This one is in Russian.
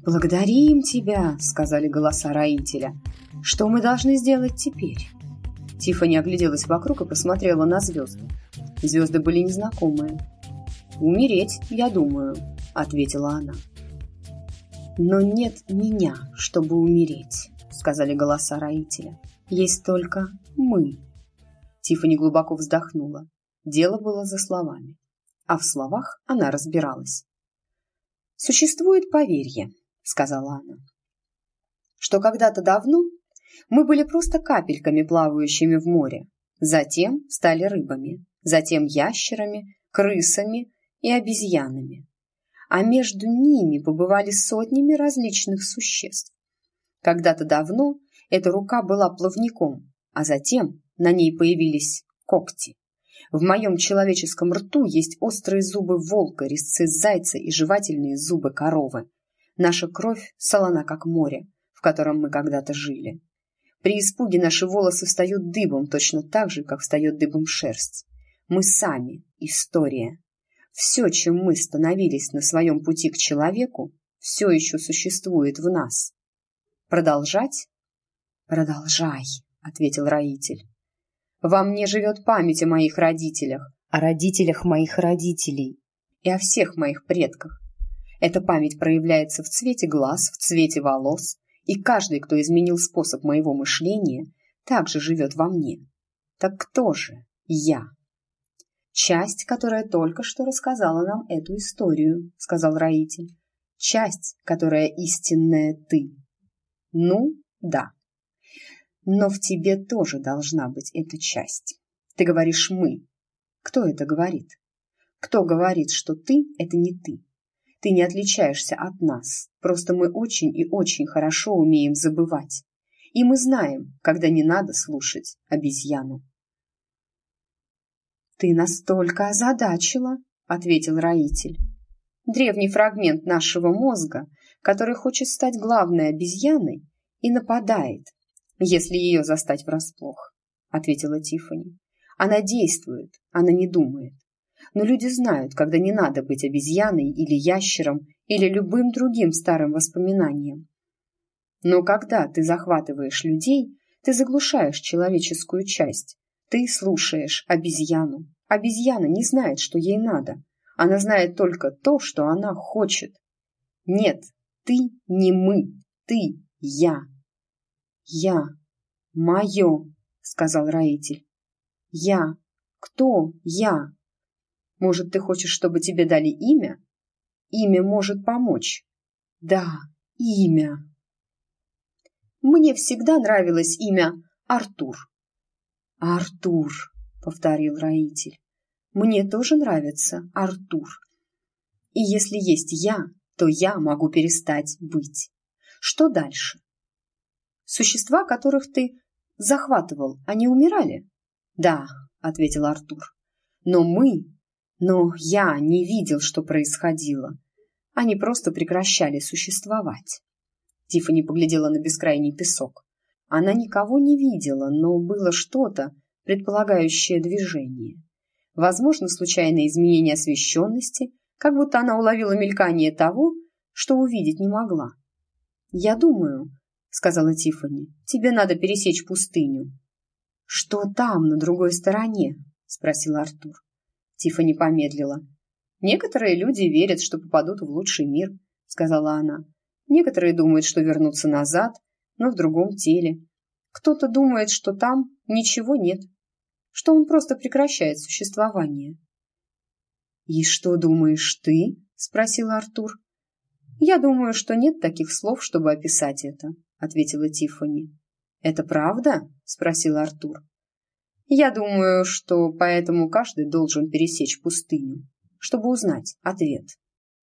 «Благодарим тебя», — сказали голоса роителя. «Что мы должны сделать теперь?» Тиффани огляделась вокруг и посмотрела на звезды. Звезды были незнакомые. «Умереть, я думаю», — ответила она. «Но нет меня, чтобы умереть», — сказали голоса роителя. «Есть только мы». Тиффани глубоко вздохнула. Дело было за словами. А в словах она разбиралась. «Существует поверье», — сказала она, «что когда-то давно мы были просто капельками, плавающими в море, затем стали рыбами, затем ящерами, крысами и обезьянами, а между ними побывали сотнями различных существ. Когда-то давно эта рука была плавником, а затем на ней появились когти. В моем человеческом рту есть острые зубы волка, резцы зайца и жевательные зубы коровы. Наша кровь солона, как море, в котором мы когда-то жили. При испуге наши волосы встают дыбом, точно так же, как встает дыбом шерсть. Мы сами — история. Все, чем мы становились на своем пути к человеку, все еще существует в нас. Продолжать?» «Продолжай», — ответил роитель. «Во мне живет память о моих родителях, о родителях моих родителей и о всех моих предках. Эта память проявляется в цвете глаз, в цвете волос, и каждый, кто изменил способ моего мышления, также живет во мне. Так кто же я?» «Часть, которая только что рассказала нам эту историю», — сказал роитель. «Часть, которая истинная ты». «Ну, да. Но в тебе тоже должна быть эта часть. Ты говоришь «мы». Кто это говорит? Кто говорит, что ты — это не ты? Ты не отличаешься от нас, просто мы очень и очень хорошо умеем забывать. И мы знаем, когда не надо слушать обезьяну». «Ты настолько озадачила», — ответил роитель. «Древний фрагмент нашего мозга, который хочет стать главной обезьяной и нападает, если ее застать врасплох», — ответила Тиффани. «Она действует, она не думает. Но люди знают, когда не надо быть обезьяной или ящером или любым другим старым воспоминанием. Но когда ты захватываешь людей, ты заглушаешь человеческую часть. Ты слушаешь обезьяну. Обезьяна не знает, что ей надо. Она знает только то, что она хочет. Нет, ты не мы, ты я». «Я, мое», — сказал роитель. «Я, кто я? Может, ты хочешь, чтобы тебе дали имя? Имя может помочь». «Да, имя». «Мне всегда нравилось имя Артур». «Артур», — повторил роитель. «Мне тоже нравится Артур. И если есть я, то я могу перестать быть. Что дальше? Существа, которых ты захватывал, они умирали?» «Да», — ответил Артур. Но я не видел, что происходило. Они просто прекращали существовать». Тиффани поглядела на бескрайний песок. Она никого не видела, но было что-то, предполагающее движение. Возможно, случайное изменение освещенности, как будто она уловила мелькание того, что увидеть не могла. «Я думаю», — сказала Тиффани, — «тебе надо пересечь пустыню». «Что там, на другой стороне?» — спросил Артур. Тиффани помедлила. «Некоторые люди верят, что попадут в лучший мир», — сказала она. «Некоторые думают, что вернутся назад, но в другом теле. Кто-то думает, что там ничего нет, что он просто прекращает существование». «И что думаешь ты?» — спросил Артур. «Я думаю, что нет таких слов, чтобы описать это», — ответила Тиффани. «Это правда?» — спросил Артур. «Я думаю, что поэтому каждый должен пересечь пустыню, чтобы узнать ответ».